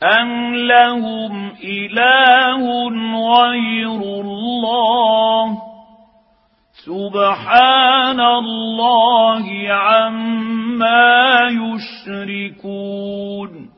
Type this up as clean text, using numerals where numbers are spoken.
أم لهم إله غير الله سبحان الله عما يشركون